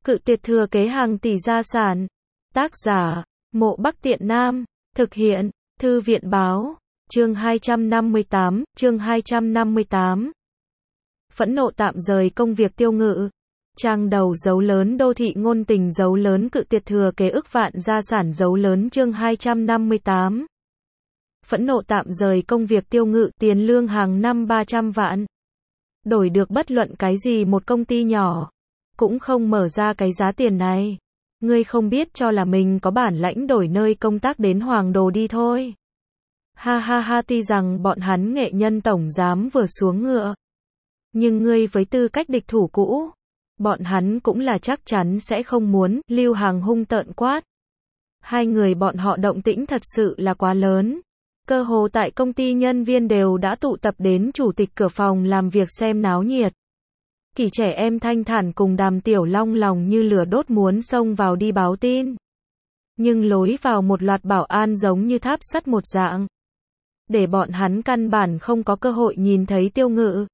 Cự tuyệt thừa kế hàng tỷ gia sản. Tác giả, Mộ Bắc Tiện Nam. Thực hiện, Thư viện báo. Chương 258. Phẫn nộ tạm rời công việc Tiêu Ngự. Trang đầu dấu lớn đô thị ngôn tình dấu lớn cự tuyệt thừa kế ức vạn gia sản dấu lớn chương 258. Phẫn nộ tạm rời công việc Tiêu Ngự, tiền lương hàng năm 300 vạn. Đổi được bất luận cái gì một công ty nhỏ cũng không mở ra cái giá tiền này. Ngươi không biết cho là mình có bản lãnh đổi nơi công tác đến Hoàng Đồ đi thôi. Ha ha ha, tuy rằng bọn hắn nghệ nhân tổng giám vừa xuống ngựa, nhưng ngươi với tư cách địch thủ cũ, bọn hắn cũng là chắc chắn sẽ không muốn. Lưu Hằng hung tợn quát. Hai người bọn họ động tĩnh thật sự là quá lớn. Cơ hồ tại công ty nhân viên đều đã tụ tập đến chủ tịch cửa phòng làm việc xem náo nhiệt. Kỳ trẻ em Thanh Thản cùng Đàm Tiểu Long lòng như lửa đốt muốn xông vào đi báo tin. Nhưng lối vào một loạt bảo an giống như tháp sắt một dạng, để bọn hắn căn bản không có cơ hội nhìn thấy Tiêu Ngự.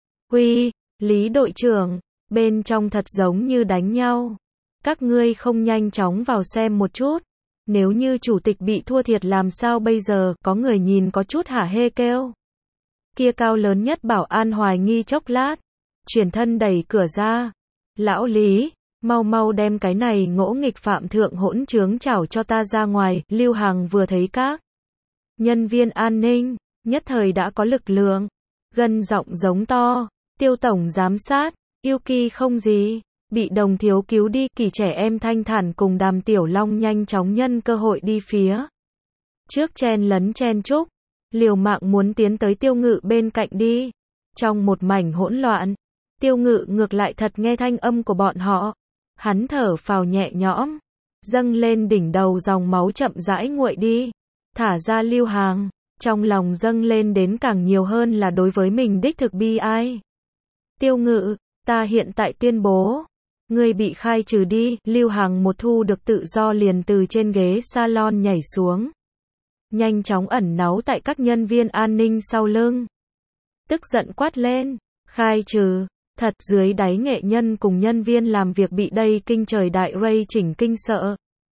Huy, Lý đội trưởng, bên trong thật giống như đánh nhau. Các ngươi không nhanh chóng vào xem một chút. Nếu như chủ tịch bị thua thiệt làm sao bây giờ, có người nhìn có chút hả hê kêu. Kia cao lớn nhất bảo an hoài nghi chốc lát, chuyển thân đẩy cửa ra. Lão Lý, mau mau đem cái này ngỗ nghịch phạm thượng hỗn trướng chảo cho ta ra ngoài. Lưu Hằng vừa thấy các nhân viên an ninh, nhất thời đã có lực lượng, gân giọng giống to. Tiêu tổng giám sát, Yuki không gì, bị đồng thiếu cứu đi. Kỳ trẻ em Thanh Thản cùng Đàm Tiểu Long nhanh chóng nhân cơ hội đi phía trước chen lấn chen chúc, liều mạng muốn tiến tới Tiêu Ngự bên cạnh đi. Trong một mảnh hỗn loạn, Tiêu Ngự ngược lại thật nghe thanh âm của bọn họ. Hắn thở phào nhẹ nhõm, dâng lên đỉnh đầu dòng máu chậm rãi nguội đi. Thả ra Lưu Hằng, trong lòng dâng lên đến càng nhiều hơn là đối với mình đích thực bi ai. Tiêu Ngự, ta hiện tại tuyên bố, ngươi bị khai trừ đi. Lưu Hằng một thu được tự do liền từ trên ghế salon nhảy xuống, nhanh chóng ẩn náu tại các nhân viên an ninh sau lưng. Tức giận quát lên, khai trừ, thật. Dưới đáy nghệ nhân cùng nhân viên làm việc bị đây kinh trời đại ray chỉnh kinh sợ,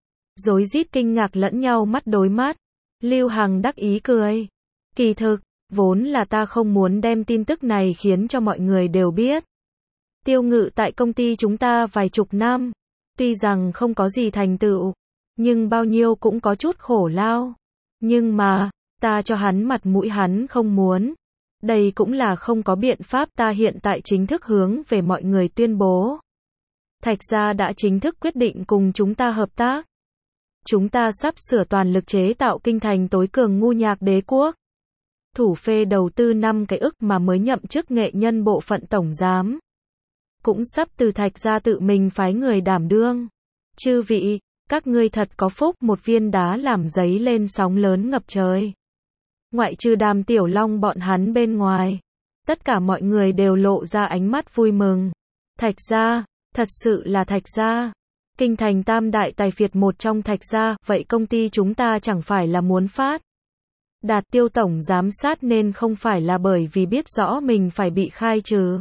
rối rít kinh ngạc lẫn nhau mắt đối mắt. Lưu Hằng đắc ý cười. Kỳ thực, vốn là ta không muốn đem tin tức này khiến cho mọi người đều biết. Tiêu Ngự tại công ty chúng ta vài chục năm, tuy rằng không có gì thành tựu, nhưng bao nhiêu cũng có chút khổ lao. Nhưng mà, ta cho hắn mặt mũi hắn không muốn. Đây cũng là không có biện pháp. Ta hiện tại chính thức hướng về mọi người tuyên bố, Thạch gia đã chính thức quyết định cùng chúng ta hợp tác. Chúng ta sắp sửa toàn lực chế tạo kinh thành tối cường ngu nhạc đế quốc. Thủ phê đầu tư 5 cái ức mà mới nhậm chức nghệ nhân bộ phận tổng giám, cũng sắp từ Thạch gia tự mình phái người đảm đương. Chư vị, các ngươi thật có phúc. Một viên đá làm dấy lên sóng lớn ngập trời. Ngoại trừ Đàm Tiểu Long bọn hắn bên ngoài, tất cả mọi người đều lộ ra ánh mắt vui mừng. Thạch gia, thật sự là Thạch gia. Kinh thành tam đại tài phiệt một trong Thạch gia, vậy công ty chúng ta chẳng phải là muốn phát đạt Tiêu tổng giám sát nên không phải là bởi vì biết rõ mình phải bị khai trừ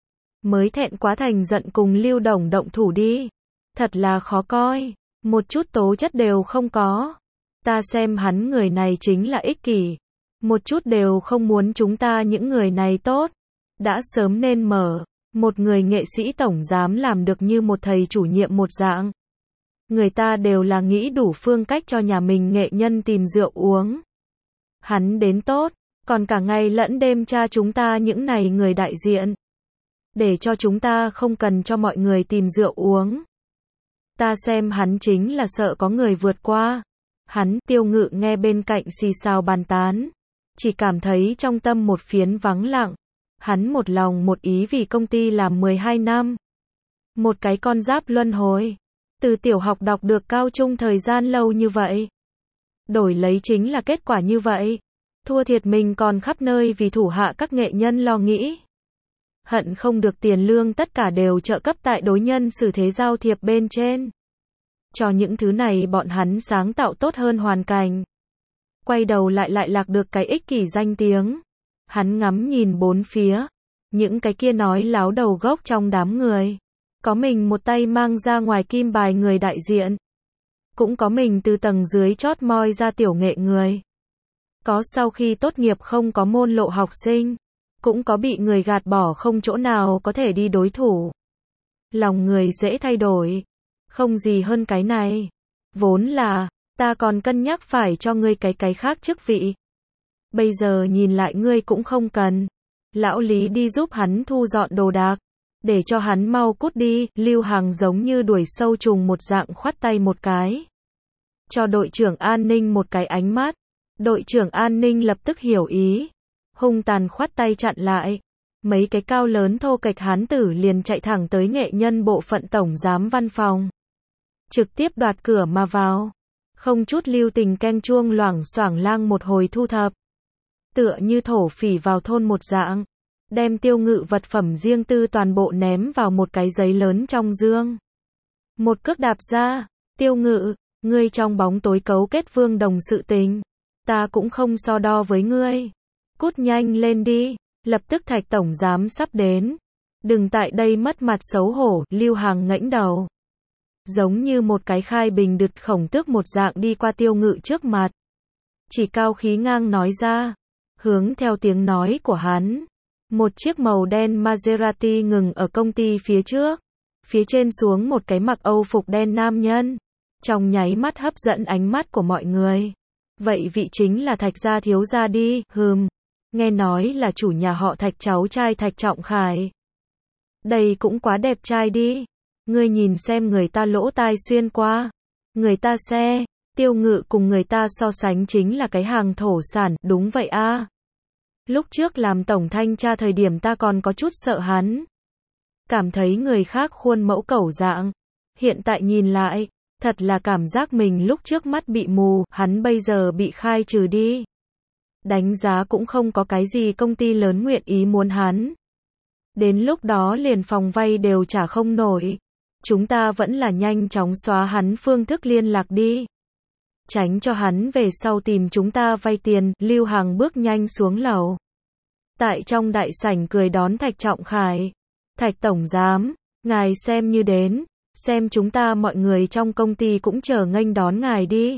mới thẹn quá thành giận cùng Lưu Đồng động thủ đi. Thật là khó coi, một chút tố chất đều không có. Ta xem hắn người này chính là ích kỷ, một chút đều không muốn chúng ta những người này tốt. Đã sớm nên mở một người nghệ sĩ tổng giám làm được như một thầy chủ nhiệm một dạng. Người ta đều là nghĩ đủ phương cách cho nhà mình nghệ nhân tìm rượu uống. Hắn đến tốt, còn cả ngày lẫn đêm tra chúng ta những này người đại diện, để cho chúng ta không cần cho mọi người tìm rượu uống. Ta xem hắn chính là sợ có người vượt qua hắn. Tiêu Ngự nghe bên cạnh xì xào bàn tán, chỉ cảm thấy trong tâm một phiến vắng lặng. Hắn một lòng một ý vì công ty làm 12 năm. Một cái con giáp luân hồi. Từ tiểu học đọc được cao trung thời gian lâu như vậy, đổi lấy chính là kết quả như vậy. Thua thiệt mình còn khắp nơi vì thủ hạ các nghệ nhân lo nghĩ. Hận không được tiền lương tất cả đều trợ cấp tại đối nhân xử thế giao thiệp bên trên. Cho những thứ này bọn hắn sáng tạo tốt hơn hoàn cảnh. Quay đầu lại lạc được cái ích kỷ danh tiếng. Hắn ngắm nhìn bốn phía, những cái kia nói láo đầu gốc trong đám người, Có mình một tay mang ra ngoài kim bài người đại diện. Cũng có mình từ tầng dưới chót moi ra tiểu nghệ người. Có sau khi tốt nghiệp không có môn lộ học sinh. Cũng có bị người gạt bỏ không chỗ nào có thể đi đối thủ. Lòng người dễ thay đổi. Không gì hơn cái này. Vốn là, ta còn cân nhắc phải cho ngươi cái khác chức vị. Bây giờ nhìn lại ngươi cũng không cần. Lão Lý đi giúp hắn thu dọn đồ đạc. Để cho hắn mau cút đi. Lưu Hằng giống như đuổi sâu trùng một dạng khoát tay một cái. Cho đội trưởng an ninh một cái ánh mắt. Đội trưởng an ninh lập tức hiểu ý. Hung tàn khoát tay chặn lại. Mấy cái cao lớn thô kệch hán tử liền chạy thẳng tới nghệ nhân bộ phận tổng giám văn phòng. Trực tiếp đoạt cửa mà vào. Không chút lưu tình keng chuông loảng xoảng lang một hồi thu thập. Tựa như thổ phỉ vào thôn một dạng. Đem Tiêu Ngự vật phẩm riêng tư toàn bộ ném vào một cái giấy lớn trong dương. Một cước đạp ra. Tiêu Ngự, ngươi trong bóng tối cấu kết Vương Đồng sự tình. Ta cũng không so đo với ngươi. Cút nhanh lên đi. Lập tức Thạch tổng giám sắp đến. Đừng tại đây mất mặt xấu hổ. Lưu Hằng ngẩng đầu. Giống như một cái khai bình đực khổng tước một dạng đi qua Tiêu Ngự trước mặt. Chỉ cao khí ngang nói ra. Hướng theo tiếng nói của hắn. Một chiếc màu đen Maserati ngừng ở công ty phía trước. Phía trên xuống một cái mặc Âu phục đen nam nhân. Trong nháy mắt hấp dẫn ánh mắt của mọi người. Vậy vị chính là Thạch gia thiếu gia đi. Nghe nói là chủ nhà họ Thạch cháu trai Thạch Trọng Khải. Đây cũng quá đẹp trai đi. Ngươi nhìn xem người ta lỗ tai xuyên qua. Người ta xe. Tiêu Ngự cùng người ta so sánh chính là cái hàng thổ sản. Đúng vậy a. Lúc trước làm tổng thanh tra thời điểm ta còn có chút sợ hắn. Cảm thấy người khác khuôn mẫu cẩu dạng. Hiện tại nhìn lại, thật là cảm giác mình lúc trước mắt bị mù, hắn bây giờ bị khai trừ đi. Đánh giá cũng không có cái gì công ty lớn nguyện ý muốn hắn. Đến lúc đó liền phòng vay đều trả không nổi. Chúng ta vẫn là nhanh chóng xóa hắn phương thức liên lạc đi. Tránh cho hắn về sau tìm chúng ta vay tiền. Lưu Hằng bước nhanh xuống lầu. Tại trong đại sảnh cười đón Thạch Trọng Khải. Thạch tổng giám, ngài xem như đến. Xem chúng ta mọi người trong công ty cũng chờ nghênh đón ngài đi.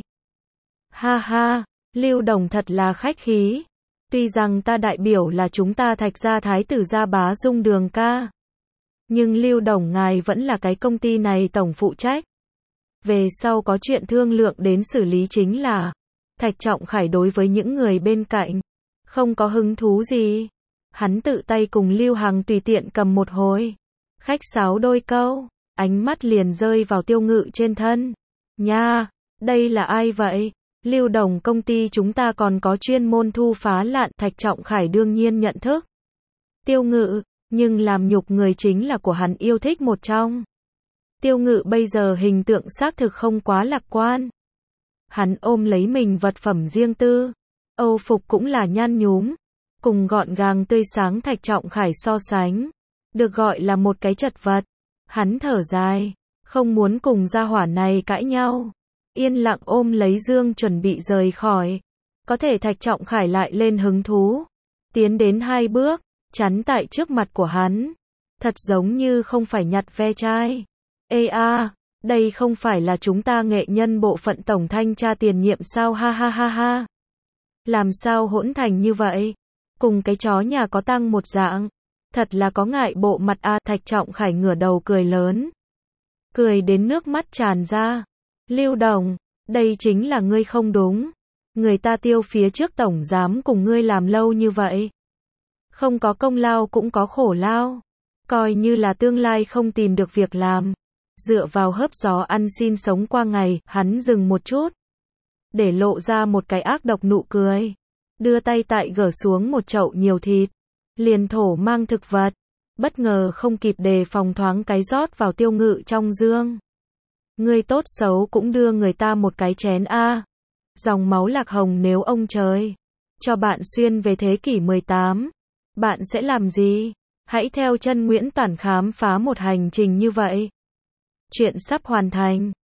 Ha ha, Lưu Đồng thật là khách khí. Tuy rằng ta đại biểu là chúng ta Thạch gia thái tử gia bá Dung Đường ca. Nhưng Lưu Đồng ngài vẫn là cái công ty này tổng phụ trách. Về sau có chuyện thương lượng đến xử lý chính là. Thạch Trọng Khải đối với những người bên cạnh. Không có hứng thú gì. Hắn tự tay cùng Lưu Hằng tùy tiện cầm một hồi. Khách sáo đôi câu. Ánh mắt liền rơi vào Tiêu Ngự trên thân. Nha, đây là ai vậy? Lưu Đồng công ty chúng ta còn có chuyên môn thu phá lạn. Thạch Trọng Khải đương nhiên nhận thức. Tiêu Ngự, nhưng làm nhục người chính là của hắn yêu thích một trong. Tiêu Ngự bây giờ hình tượng xác thực không quá lạc quan. Hắn ôm lấy mình vật phẩm riêng tư. Âu phục cũng là nhan nhúm. Cùng gọn gàng tươi sáng Thạch Trọng Khải so sánh. Được gọi là một cái chật vật. Hắn thở dài. Không muốn cùng gia hỏa này cãi nhau. Yên lặng ôm lấy dương chuẩn bị rời khỏi. Có thể Thạch Trọng Khải lại lên hứng thú. Tiến đến 2 bước. Chắn tại trước mặt của hắn. Thật giống như không phải nhặt ve chai. Ê a, đây không phải là chúng ta nghệ nhân bộ phận tổng thanh tra tiền nhiệm sao ha ha ha ha. Làm sao hỗn thành như vậy? Cùng cái chó nhà có tăng một dạng. Thật là có ngại bộ mặt a. Thạch Trọng Khải ngửa đầu cười lớn. Cười đến nước mắt tràn ra. Lưu Đồng, đây chính là ngươi không đúng. Người ta Tiêu phía trước tổng giám cùng ngươi làm lâu như vậy. Không có công lao cũng có khổ lao. Coi như là tương lai không tìm được việc làm. Dựa vào hớp gió ăn xin sống qua ngày. Hắn dừng một chút. Để lộ ra một cái ác độc nụ cười. Đưa tay tại gỡ xuống một chậu nhiều thịt. Liền thổ mang thực vật. Bất ngờ không kịp đề phòng thoáng cái rót vào Tiêu Ngự trong dương. Ngươi tốt xấu cũng đưa người ta một cái chén a. Dòng máu lạc hồng nếu ông trời cho bạn xuyên về thế kỷ 18. Bạn sẽ làm gì? Hãy theo chân Nguyễn Toản khám phá một hành trình như vậy. Chuyện sắp hoàn thành.